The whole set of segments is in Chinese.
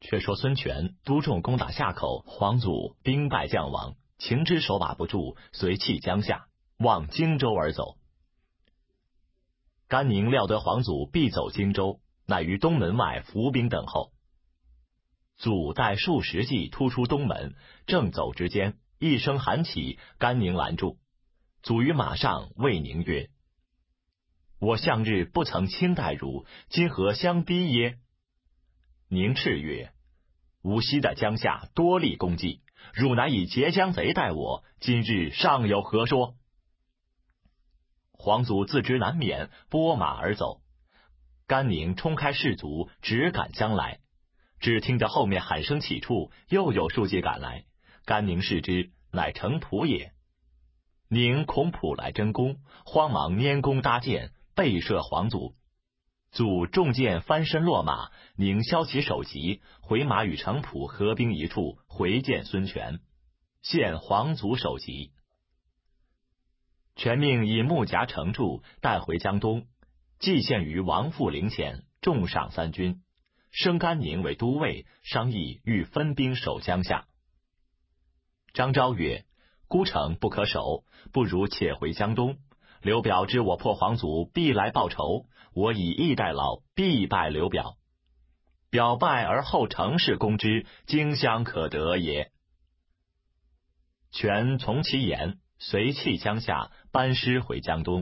却说孙权督众攻打夏口，黄祖兵败将亡，情之手把不住，遂弃江夏，往荆州而走。甘宁料得黄祖必走荆州，乃于东门外伏兵等候。祖带数十骑突出东门，正走之间，一声喊起，甘宁拦住。祖于马上谓宁曰：“我向日不曾轻待汝，今何相逼耶？”宁叱曰：“吾昔在江夏多立功绩，汝乃以截江贼待我，今日尚有何说？”黄祖自知难免，拨马而走。甘宁冲开士卒，直赶将来。只听得后面喊声起处，又有数骑赶来。甘宁视之，乃程普也。宁恐普来争功，慌忙拈弓搭箭，背射黄祖。祖中箭翻身落马，宁削其首级，回马与程普合兵一处，回见孙权，献黄祖首级。权命以木甲盛铸，带回江东，祭献于王父陵前，重赏3军，升甘宁为都尉，商议欲分兵守江夏。张昭曰：“孤城不可守，不如且回江东。刘表知我破黄祖，必来报仇，我以逸待劳，必败刘表。表败而后乘势攻之，荆襄可得也。”权从其言，随弃江夏，班师回江东。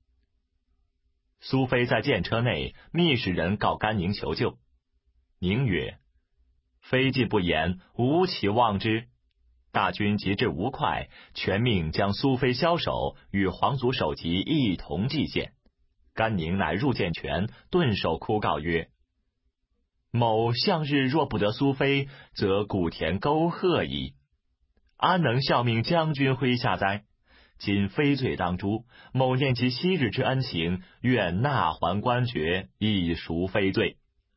苏飞在舰车内，密使人告甘宁求救。宁曰：“非进不言，吾岂望之？”大军及至吴会，权命将苏飞枭首，与黄祖首级一同祭献。甘宁乃入见权，顿首哭告曰：“某向日若不得苏飞，则谷田沟壑矣，安能效命将军麾下哉？今非罪当诛，某念其昔日之恩情，愿纳还官爵，以赎非罪。”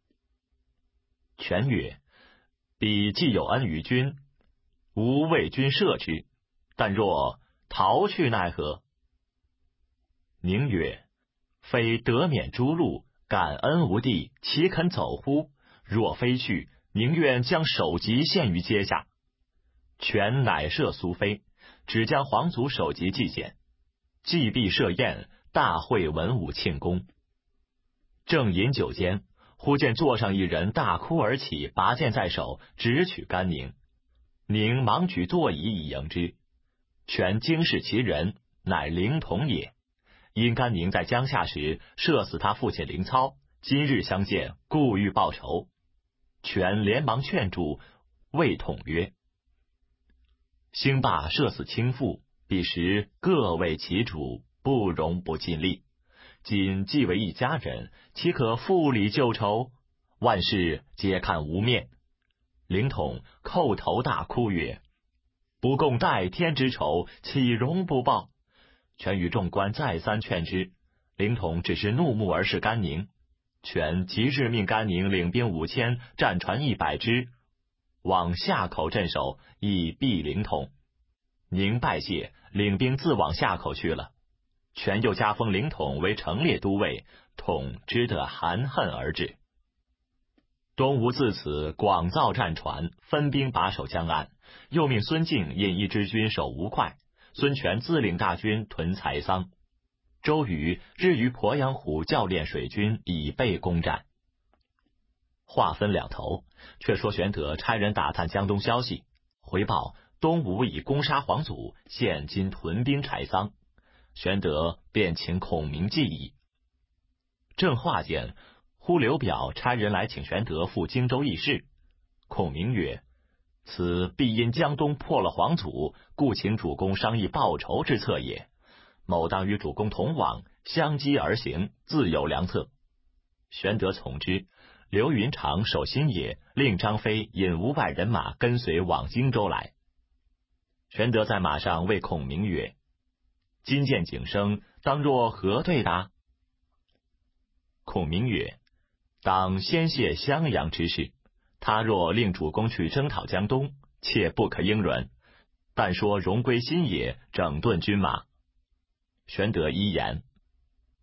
权曰：“彼既有恩于君，吾为君赦之，但若逃去奈何？”宁曰：“非得免诛戮，感恩无地，岂肯走乎？若非去，宁愿将首级献于阶下。”权乃赦苏飞，只将黄祖首级祭献。祭毕设宴，大会文武庆功。正饮酒间，忽见座上一人大哭而起，拔剑在手，直取甘宁。宁忙举座椅以迎之。权惊视其人，乃凌统也。因甘宁在江夏时射死他父亲凌操，今日相见，故欲报仇。权连忙劝住，谓统曰：“兴霸射死亲父，彼时各为其主，不容不尽力。今既为一家人，岂可复礼旧仇？万事皆看无面。”凌统叩头大哭曰：“不共戴天之仇，岂容不报？”权与众官再三劝之，凌统只是怒目而视甘宁。权即日命甘宁领兵5000，战船100只，往夏口镇守，以避凌统。宁拜谢，领兵自往夏口去了。权又加封凌统为成列都尉，统知得含恨而至。东吴自此广造战船，分兵把守江岸，又命孙敬引一支军守吴会，孙权自领大军屯柴桑。周瑜日于鄱阳湖教练水军，以备攻战。话分两头，却说玄德差人打探江东消息，回报东吴已攻杀黄祖，现今屯兵柴桑。玄德便请孔明计议。正话间，忽刘表差人来请玄德赴荆州议事。孔明曰：“此必因江东破了黄祖，故请主公商议报仇之策也。某当与主公同往，相机而行，自有良策。”玄德从之。刘云长守新野，令张飞引500人马跟随往荆州来。玄德在马上谓孔明曰：“今见景生，当若何对答？”孔明曰：“当先谢襄阳之事，他若令主公去征讨江东，切不可应允。但说荣归新野，整顿军马。”玄德依言。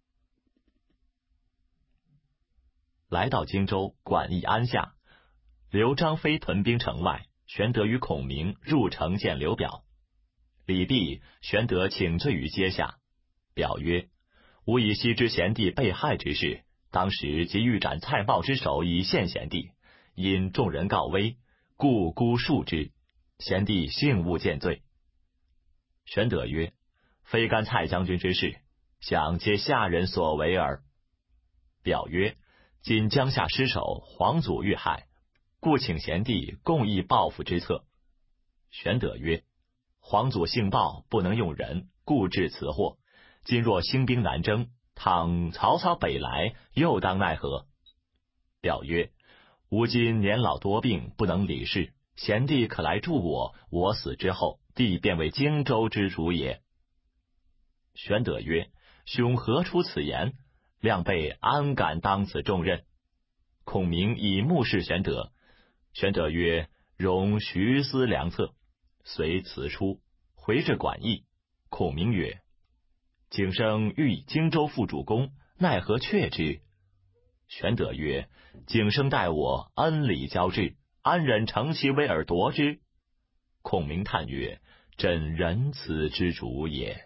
来到荆州，馆驿安下， 刘张飞屯兵城外，玄德与孔明入城见刘表。礼毕，玄德请罪于阶下。表曰：吾以昔之贤弟被害之事，当时即欲斩蔡瑁之首以献贤弟，因众人告危，故孤恕之。贤弟幸勿见罪。玄德曰：非干蔡将军之事，想皆下人所为耳。表曰：今江夏失守，皇祖遇害，故请贤弟共议报复之策。玄德曰：皇祖性暴，不能用人，故致此祸。今若兴兵南征，倘曹操北来，又当奈何？表曰：吾今年老多病，不能理事，贤弟可来助我，我死之后，弟便为荆州之主也。玄德曰：兄何出此言？亮辈安敢当此重任？孔明以目视玄德。玄德曰：容徐思良策。遂辞出，回至馆驿。孔明曰：景生欲以荆州复主公，奈何却之？玄德曰：景生待我恩礼交至，安忍乘其威而夺之？孔明叹曰：朕仁慈之主也。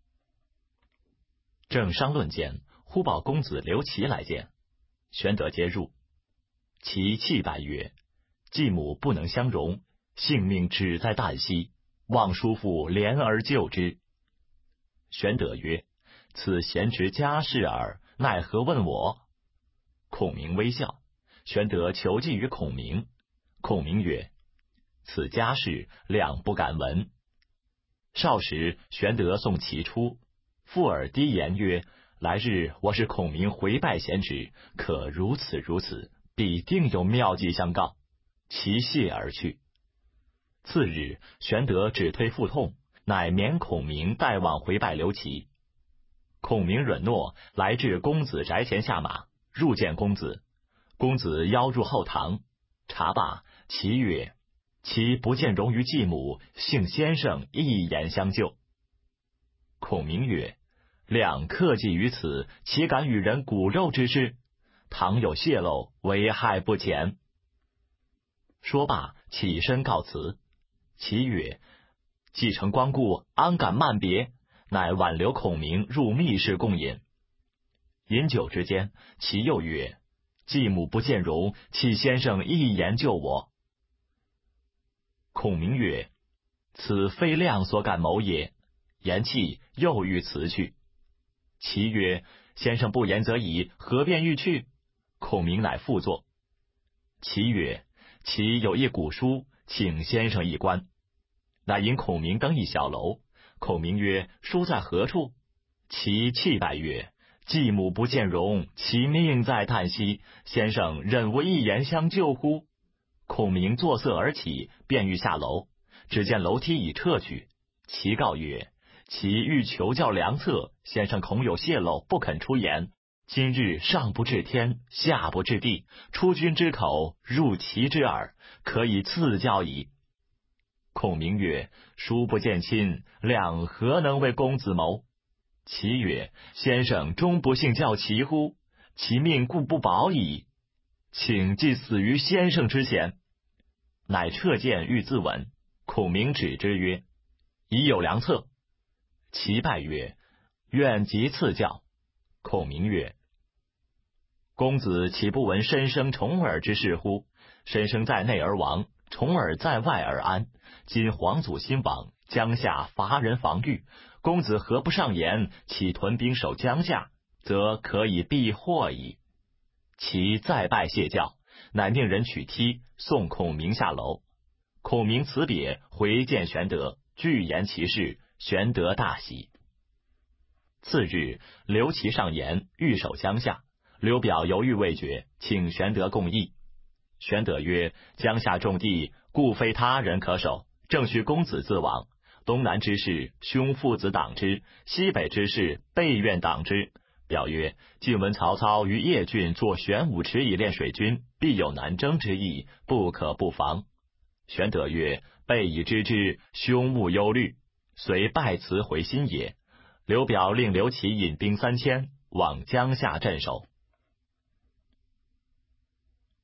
正商论间，忽报公子刘琦来见。玄德接入，其泣拜曰：继母不能相容，性命只在旦夕，望叔父怜而救之。玄德曰：此贤侄家事耳，奈何问我？孔明微笑。玄德求计于孔明。孔明曰：此家事，亮不敢闻。少时，玄德送其出，附耳低言曰：来日我使孔明回拜贤侄，可如此如此，必定有妙计相告。其谢而去。次日，玄德只推腹痛，乃免孔明代往回拜刘琦。孔明允诺，来至公子宅前下马，入见公子。公子邀入后堂，茶罢，其曰：其不见容于继母，幸先生一言相救。孔明曰：亮克己于此，岂敢与人骨肉之事？倘有泄露，危害不浅。说罢，起身告辞。其曰：既承光顾，安敢慢别？乃挽留孔明入密室共饮。饮酒之间，其又曰：继母不见容，岂先生一言救我？孔明曰：此非亮所敢谋也。言讫，又欲辞去。其曰：先生不言则已，何便欲去？孔明乃复坐。其曰：其有一古书，请先生一观。乃引孔明登一小楼。孔明曰：书在何处？其泣拜曰：继母不见容，其命在旦夕，先生忍无一言相救乎？孔明作色而起，便欲下楼，只见楼梯已撤去。其告曰：其欲求教良策，先生恐有泄露，不肯出言。今日上不至天，下不至地，出君之口，入其之耳，可以赐教矣。孔明曰：叔不见亲，亮何能为公子谋？其曰：先生终不信教其乎？其命故不保矣。请既死于先生之前。乃撤剑欲自刎。孔明止之曰：已有良策。其拜曰：愿即赐教。孔明曰：公子岂不闻申生重耳之事乎？申生在内而亡，重耳在外而安。今皇祖新亡，江夏乏人防御，公子何不上言，起屯兵守江夏，则可以避祸矣。其再拜谢教，乃命人取梯送孔明下楼。孔明辞别，回见玄德，具言其事。玄德大喜。次日，刘琦上言，欲守江夏。刘表犹豫未决，请玄德共议。玄德曰：江夏重地，故非他人可守，正需公子自往。东南之事，兄父子挡之；西北之事，备愿挡之。表曰：近闻曹操于邺郡作玄武池以练水军，必有南征之意，不可不防。玄德曰：备已知之，兄勿忧虑。遂拜辞回新野。刘表令刘琦引兵3000，往江夏镇守。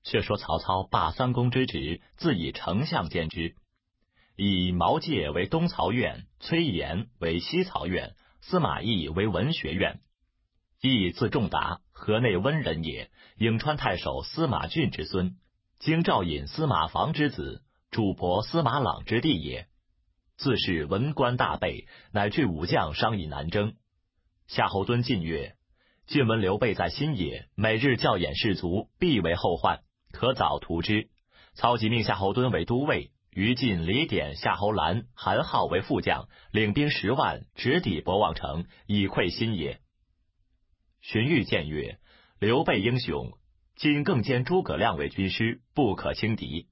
却说曹操罢三公之职，自以丞相兼之，以毛玠为东曹院，崔琰为西曹院，司马懿为文学院。懿字仲达，河内温人也，颍川太守司马骏之孙，京兆尹司马防之子，主簿司马朗之弟也。自是文官大备，乃至武将商议南征。夏侯惇进曰：晋闻刘备在新野，每日教演士卒，必为后患，可早图之。操即命夏侯惇为都尉，于禁李典、夏侯兰、韩浩为副将，领兵10万，直抵博望城，以溃新野。荀彧谏曰：刘备英雄，今更兼诸葛亮为军师，不可轻敌。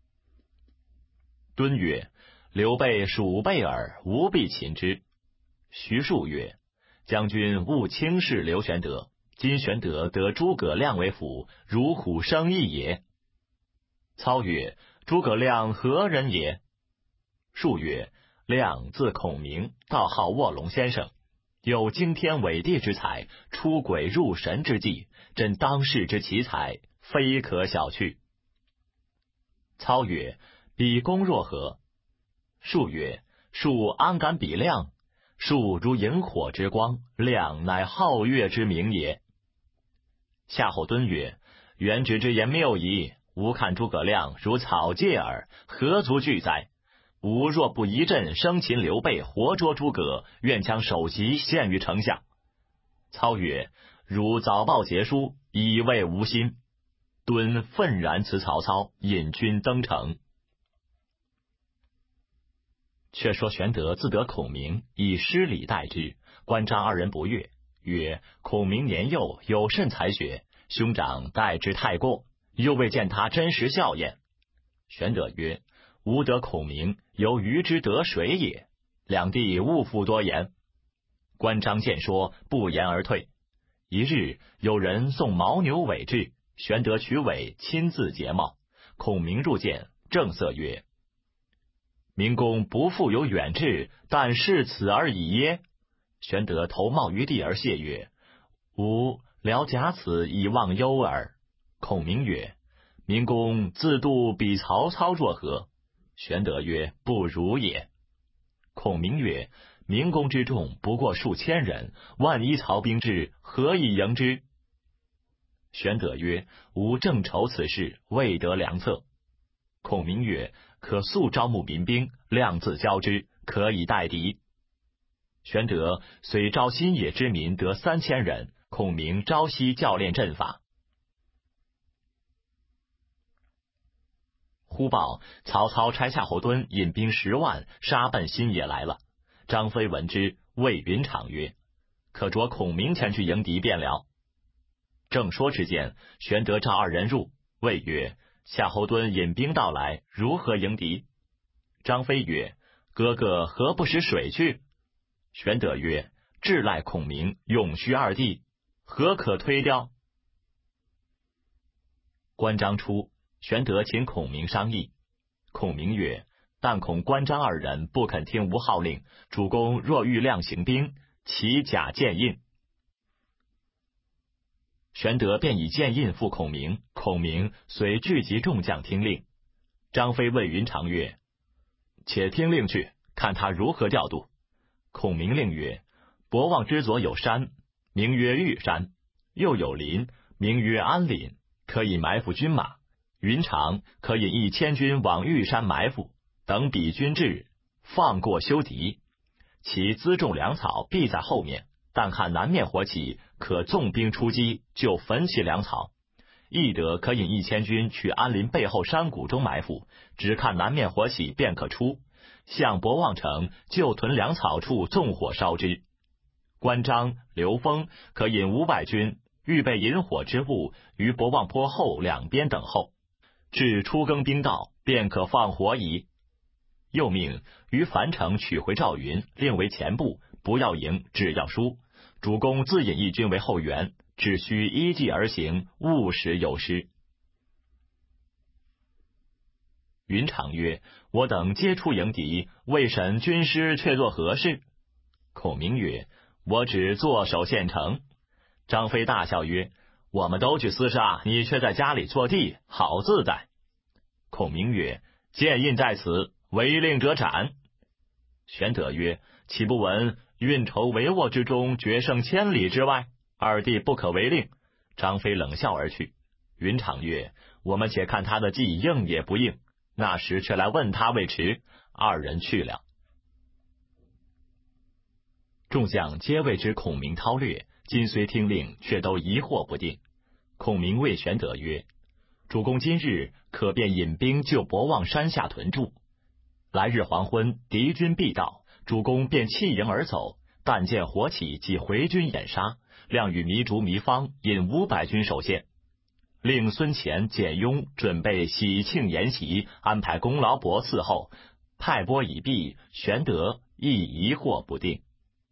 敦曰：刘备属备耳，吾必擒之。徐庶曰：将军勿轻视刘玄德，今玄德得诸葛亮为辅，如虎生翼也。操曰：诸葛亮何人也？庶曰：亮字孔明，道号卧龙先生，有惊天伟地之才，出鬼入神之计，真当世之奇才，非可小觑。操曰：比公若何？庶曰：庶安敢比亮？庶如萤火之光，亮乃皓月之明也。夏侯惇曰：元直之言谬矣，吾看诸葛亮如草芥耳，何足惧哉？吾若不一阵生擒刘备，活捉诸葛，愿将首级献于丞相。操曰：汝早报捷书，以慰吾心。敦愤然辞曹操，引军登城。却说玄德自得孔明，以失礼待之，关张二人不悦，曰：孔明年幼，有甚才学，兄长待之太过，又未见他真实效验。玄德曰：吾得孔明，由于之得水也，两地勿复多言。关张见说，不言而退。一日，有人送牦牛尾至，玄德取尾，亲自结帽。孔明入见，正色曰：明公不复有远志，但是此而已耶？玄德投帽于地而谢曰：吾聊假此以忘忧耳。孔明曰：明公自度比曹操若何？玄德曰：不如也。孔明曰：明公之众不过数千人，万一曹兵至，何以迎之？玄德曰：吾正愁此事，未得良策。孔明曰：可速招募民兵，量自交之，可以待敌。玄德遂招新野之民得3000人，孔明朝夕教练阵法。忽报曹操差夏侯惇引兵10万，杀奔新野来了。张飞闻之，谓云长曰：可着孔明前去迎敌便了。正说之间，玄德召二人入，谓曰：夏侯惇引兵到来，如何迎敌？张飞曰：哥哥何不使水去？玄德曰：志赖孔明，永续二弟，何可推掉？关张出，玄德请孔明商议。孔明曰：但恐关张二人不肯听吾号令，主公若欲量行兵，其假剑印。玄德便以剑印付孔明，孔明遂聚集众将听令。张飞问云长曰：且听令去，看他如何调度。孔明令曰：博望之左有山，名曰玉山，又有林，名曰安林，可以埋伏军马。云长可引1000军往玉山埋伏，等彼军至，放过休敌。其辎重粮草必在后面，但看南面火起，可纵兵出击，就焚其粮草。翼德可引1000军去安林背后山谷中埋伏，只看南面火起便可出，向博望城就屯粮草处纵火烧之。关张、刘封可引500军，预备引火之物于博望坡后两边等候，至初更兵到，便可放火矣。又命于樊城取回赵云，令为前部，不要赢，只要输。主公自引一军为后援，只需依计而行，勿使有失。云长曰：我等皆出迎敌，未审军师却作何事？孔明曰：我只坐守县城。张飞大笑曰： 我们都去厮杀，你却在家里坐地，好自在。”孔明曰：“剑印在此，违令者斩。”玄德曰：“岂不闻运筹帷幄之中，决胜千里之外？二弟不可违令。”张飞冷笑而去。云长曰：“我们且看他的计应也不应，那时却来问他未迟。”二人去了。众将皆谓之孔明韬略，今虽听令，却都疑惑不定。孔明谓玄德曰：“主公今日可便引兵就博望山下屯驻，来日黄昏，敌军必到，主公便弃营而走，但见火起，即回军掩杀。亮与糜竺、糜芳引500军守县，令孙乾、简雍准备喜庆筵席，安排功劳簿伺候。派拨已毕，玄德亦疑惑不定。”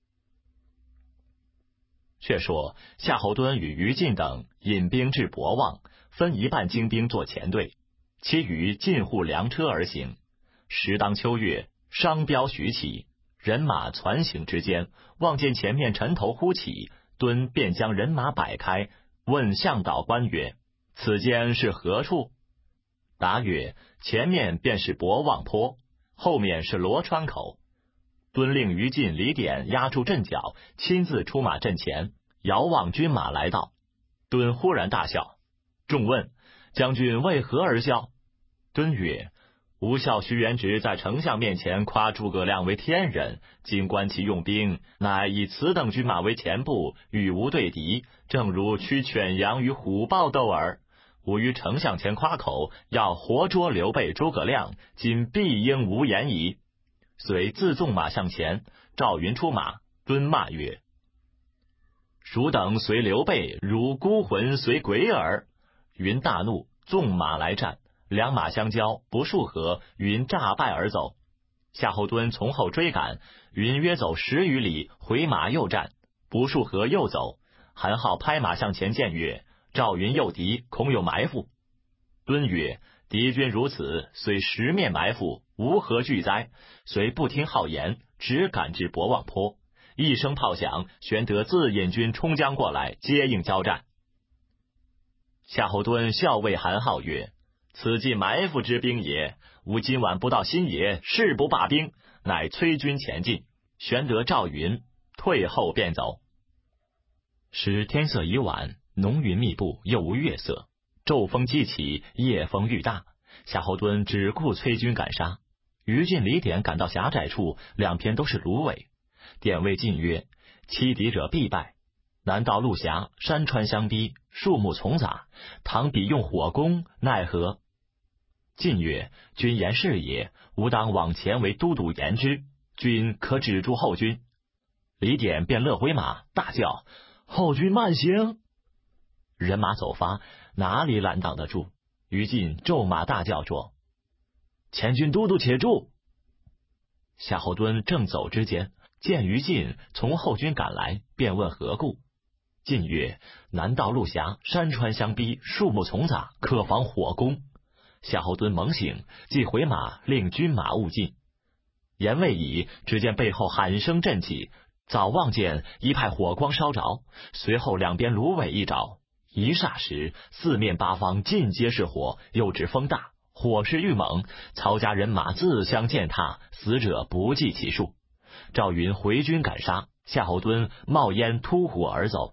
却说夏侯惇与于禁等引兵至博望，分一半精兵做前队，其余进护粮车而行。时当秋月，商标徐起，人马攒行之间，望见前面尘头忽起，惇便将人马摆开，问向导官曰：“此间是何处？”答曰：“前面便是博望坡，后面是罗川口。”惇令于禁、李典压住阵脚，亲自出马阵前，遥望军马来到。惇忽然大笑。众问：“将军为何而笑？”惇曰：“吾笑徐元直在丞相面前夸诸葛亮为天人，今观其用兵，乃以此等军马为前部，与吾对敌，正如驱犬羊与虎豹斗耳。吾于丞相前夸口，要活捉刘备、诸葛亮，今必应无言矣。”遂自纵马向前。赵云出马，惇骂曰：“汝等随刘备，如孤魂随鬼耳。”云大怒，纵马来战，两马相交，不数合，云诈败而走。夏侯惇从后追赶，云约走10余里，回马又战，不数合又走。韩浩拍马向前见曰：“赵云诱敌，恐有埋伏。”惇曰：“敌军如此，虽10面埋伏，无何惧哉？”遂不听号言，只赶至博望坡。一声炮响，玄德自引军冲将过来，接应交战。夏侯惇笑谓韩浩曰：“此即埋伏之兵也。吾今晚不到新野，誓不罢兵。”乃催军前进。玄德、赵云退后便走。时天色已晚，浓云密布，又无月色，骤风激起，夜风愈大。夏侯惇只顾催军赶杀。于禁、李典赶到狭窄处，两边都是芦苇。典谓禁曰：“欺敌者必败。南道路狭，山川相逼，树木丛杂，倘彼用火攻，奈何？”禁曰：“君言是也，吾当往前为都督言之，君可止住后军。”李典便勒回马，大叫：“后军慢行！”人马走发，哪里拦挡得住？于禁骤马大叫说：“前军都督且住！”夏侯惇正走之间，见于禁从后军赶来，便问何故。禁曰：“南道路狭，山川相逼，树木丛杂，可防火攻。”夏侯惇猛醒，即回马令军马勿进。言未已，只见背后喊声震起，早望见一派火光烧着，随后两边芦苇一着，一霎时四面八方尽皆是火，又指风大，火势愈猛，曹家人马自相践踏，死者不计其数。赵云回军赶杀，夏侯惇冒烟突火而走。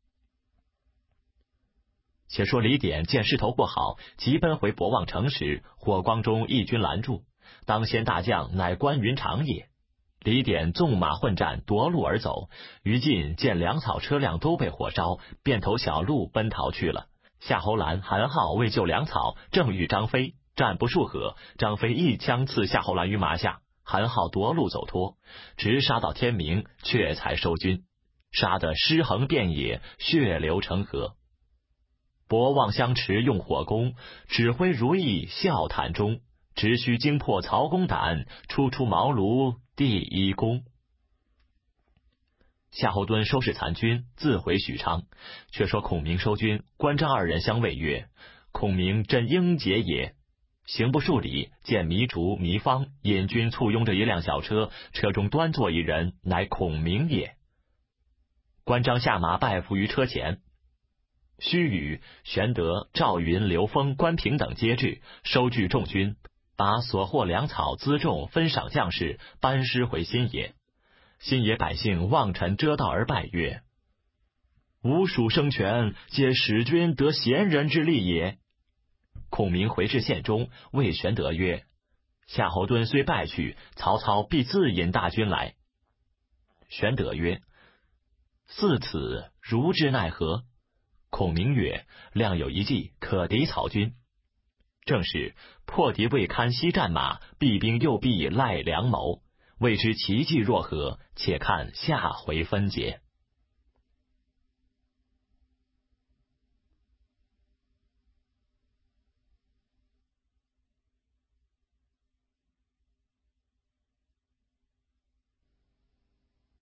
且说李典见势头不好，急奔回博望城时，火光中一军拦住，当先大将乃关云长也。李典纵马混战，夺路而走。于禁见粮草车辆都被火烧，便投小路奔逃去了。夏侯兰、韩浩为救粮草，正遇张飞，战不数合，张飞一枪刺夏侯兰于马下，韩浩夺路走脱，直杀到天明，却才收军，杀得尸横遍野，血流成河。博望相持用火攻，指挥如意笑谈中，直须惊破曹公胆，初出茅庐第一功。夏侯惇收拾残军，自回许昌。却说孔明收军，关张二人相谓曰：“孔明真英杰也。”行不数里，见糜竺、糜芳引军簇拥着一辆小车，车中端坐一人，乃孔明也。关张下马拜伏于车前。 须臾，玄德、赵云、刘封、关平等皆至，收聚众军，把所获粮草辎重分赏将士，班师回新野。新野百姓望尘遮道而拜曰：“吾属生权，皆使君得贤人之力也。”孔明回至县中，谓玄德曰：“夏侯惇虽败去，曹操必自引大军来。”玄德曰：“似此，如之奈何？”孔明曰：“亮有一计，可敌曹军。正是破敌未堪西战马，避兵又必赖良谋。未知其计若何？且看下回分解。”